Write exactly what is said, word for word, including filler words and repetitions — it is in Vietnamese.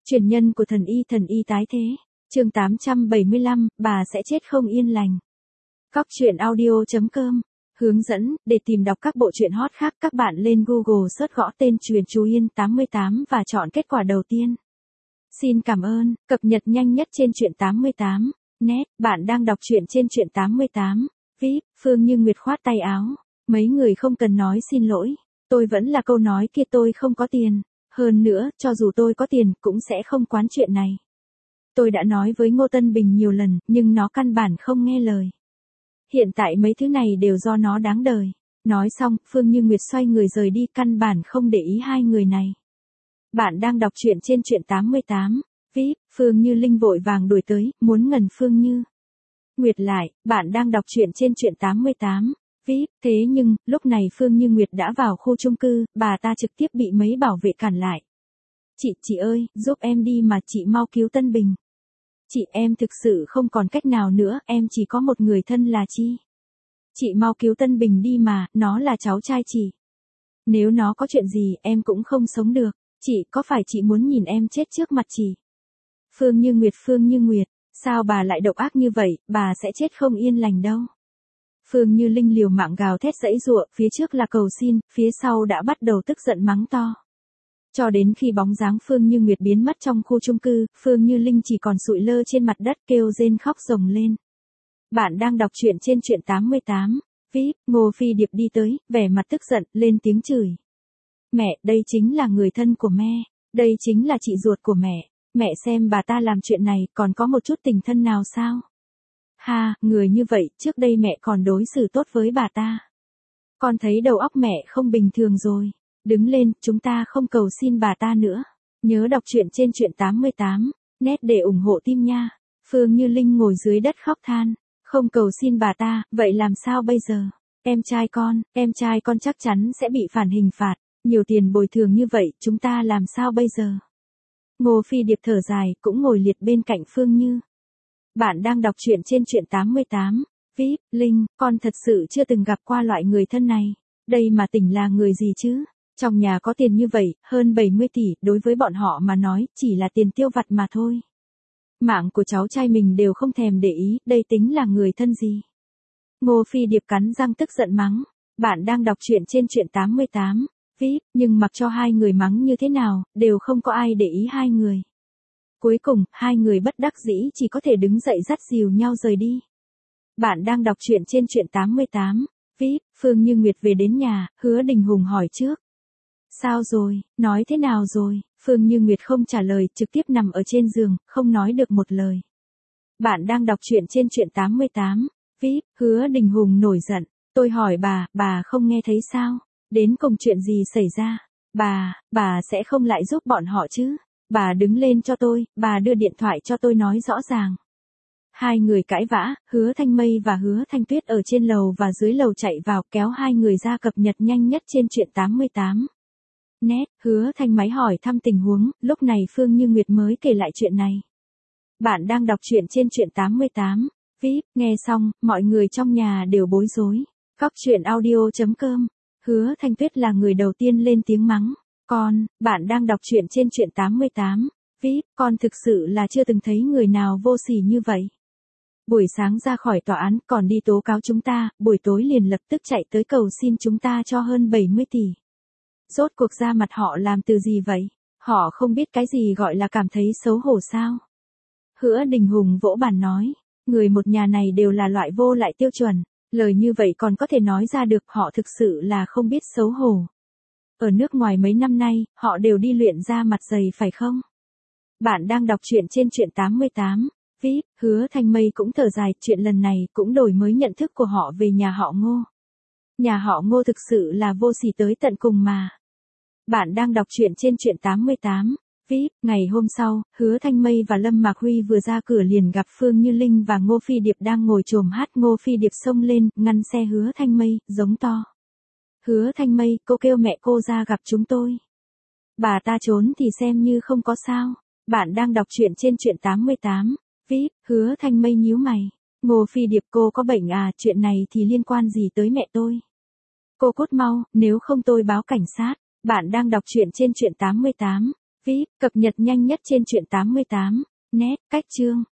Truyền nhân của thần y thần y tái thế. Chương tám trăm bảy mươi lăm, bà sẽ chết không yên lành. Cóc truyện audio chấm com. Hướng dẫn, để tìm đọc các bộ truyện hot khác các bạn lên Google search gõ tên Truyền Chú Yên tám mươi tám và chọn kết quả đầu tiên. Xin cảm ơn, cập nhật nhanh nhất trên Truyện tám mươi tám. Net, bạn đang đọc truyện trên Truyện tám mươi tám. vê i pê, Phương Như Nguyệt khoát tay áo. Mấy người không cần nói xin lỗi. Tôi vẫn là câu nói kia, tôi không có tiền. Hơn nữa, cho dù tôi có tiền, cũng sẽ không quán chuyện này. Tôi đã nói với Ngô Tân Bình nhiều lần, nhưng nó căn bản không nghe lời. Hiện tại mấy thứ này đều do nó đáng đời. Nói xong, Phương Như Nguyệt xoay người rời đi, căn bản không để ý hai người này. Bạn đang đọc truyện trên Truyện tám mươi tám. vê i pê, Phương Như Linh vội vàng đuổi tới, muốn ngần Phương Như Nguyệt lại, bạn đang đọc truyện trên Truyện tám mươi tám. vê i pê, thế nhưng, lúc này Phương Như Nguyệt đã vào khu chung cư, bà ta trực tiếp bị mấy bảo vệ cản lại. Chị, chị ơi, giúp em đi mà, chị mau cứu Tân Bình. Chị, em thực sự không còn cách nào nữa, em chỉ có một người thân là Chi. Chị mau cứu Tân Bình đi mà, nó là cháu trai chị. Nếu nó có chuyện gì, em cũng không sống được. Chị, có phải chị muốn nhìn em chết trước mặt chị? Phương Như Nguyệt, Phương Như Nguyệt, sao bà lại độc ác như vậy, bà sẽ chết không yên lành đâu. Phương Như Linh liều mạng gào thét giãy giụa, phía trước là cầu xin, phía sau đã bắt đầu tức giận mắng to. Cho đến khi bóng dáng Phương Như Nguyệt biến mất trong khu chung cư, Phương Như Linh chỉ còn sụi lơ trên mặt đất kêu rên khóc ròng lên. Bạn đang đọc truyện trên Truyện tám mươi tám. vê i pê, Ngô Phi Điệp đi tới, vẻ mặt tức giận, lên tiếng chửi. Mẹ, đây chính là người thân của mẹ, đây chính là chị ruột của mẹ, mẹ xem bà ta làm chuyện này còn có một chút tình thân nào sao? Ha, người như vậy, trước đây mẹ còn đối xử tốt với bà ta. Con thấy đầu óc mẹ không bình thường rồi. Đứng lên, chúng ta không cầu xin bà ta nữa. Nhớ đọc truyện trên Truyện tám mươi tám. Net để ủng hộ team nha. Phương Như Linh ngồi dưới đất khóc than. Không cầu xin bà ta, vậy làm sao bây giờ? Em trai con, em trai con chắc chắn sẽ bị phản hình phạt. Nhiều tiền bồi thường như vậy, chúng ta làm sao bây giờ? Ngô Phi Điệp thở dài, cũng ngồi liệt bên cạnh Phương Như. Bạn đang đọc truyện trên Truyện tám mươi tám. vê i pê, Linh, con thật sự chưa từng gặp qua loại người thân này. Đây mà tỉnh là người gì chứ? Trong nhà có tiền như vậy, hơn bảy mươi tỷ, đối với bọn họ mà nói, chỉ là tiền tiêu vặt mà thôi. Mạng của cháu trai mình đều không thèm để ý, đây tính là người thân gì? Ngô Phi Điệp cắn răng tức giận mắng. Bạn đang đọc truyện trên Truyện tám mươi tám. vê i pê, nhưng mặc cho hai người mắng như thế nào, đều không có ai để ý hai người. Cuối cùng, hai người bất đắc dĩ chỉ có thể đứng dậy dắt dìu nhau rời đi. Bạn đang đọc truyện trên Truyện tám mươi tám. vê i pê, Phương Như Nguyệt về đến nhà, Hứa Đình Hùng hỏi trước. Sao rồi, nói thế nào rồi? Phương Như Nguyệt không trả lời, trực tiếp nằm ở trên giường, không nói được một lời. Bạn đang đọc truyện trên Truyện tám mươi tám. vê i pê, Hứa Đình Hùng nổi giận. Tôi hỏi bà, bà không nghe thấy sao? Đến cùng chuyện gì xảy ra? Bà, bà sẽ không lại giúp bọn họ chứ? Bà đứng lên cho tôi, bà đưa điện thoại cho tôi nói rõ ràng. Hai người cãi vã, Hứa Thanh Mây và Hứa Thanh Tuyết ở trên lầu và dưới lầu chạy vào kéo hai người ra cập nhật nhanh nhất trên Truyện tám mươi tám. Net, Hứa Thanh máy hỏi thăm tình huống, lúc này Phương Như Nguyệt mới kể lại chuyện này. Bạn đang đọc truyện trên Truyện tám mươi tám. vê i pê, nghe xong, mọi người trong nhà đều bối rối. Cóc truyện audio chấm com. Hứa Thanh Tuyết là người đầu tiên lên tiếng mắng. Con, bạn đang đọc truyện trên Truyện tám mươi tám. vê i pê, con thực sự là chưa từng thấy người nào vô sỉ như vậy. Buổi sáng ra khỏi tòa án còn đi tố cáo chúng ta, buổi tối liền lập tức chạy tới cầu xin chúng ta cho hơn bảy mươi tỷ. Rốt cuộc ra mặt họ làm từ gì vậy? Họ không biết cái gì gọi là cảm thấy xấu hổ sao? Hứa Đình Hùng vỗ bàn nói, người một nhà này đều là loại vô lại tiêu chuẩn, lời như vậy còn có thể nói ra được, họ thực sự là không biết xấu hổ. Ở nước ngoài mấy năm nay, họ đều đi luyện ra mặt dày phải không? Bạn đang đọc truyện trên Truyện tám mươi tám. vê i pê, Hứa Thanh Mây cũng thở dài, chuyện lần này cũng đổi mới nhận thức của họ về nhà họ Ngô. Nhà họ Ngô thực sự là vô sỉ tới tận cùng mà. Bạn đang đọc truyện trên Truyện tám mươi tám. vê i pê, ngày hôm sau, Hứa Thanh Mây và Lâm Mạc Huy vừa ra cửa liền gặp Phương Như Linh và Ngô Phi Điệp đang ngồi chồm hát. Ngô Phi Điệp xông lên, ngăn xe Hứa Thanh Mây, giống to. Hứa Thanh Mây, cô kêu mẹ cô ra gặp chúng tôi. Bà ta trốn thì xem như không có sao. Bạn đang đọc truyện trên Truyện tám mươi tám. vê i pê, Hứa Thanh Mây nhíu mày. Ngô Phi Điệp, cô có bệnh à, chuyện này thì liên quan gì tới mẹ tôi? Cô cút mau, nếu không tôi báo cảnh sát. Bạn đang đọc truyện trên Truyện tám mươi tám. víp, cập nhật nhanh nhất trên truyện tám mươi tám. Net, cách chương.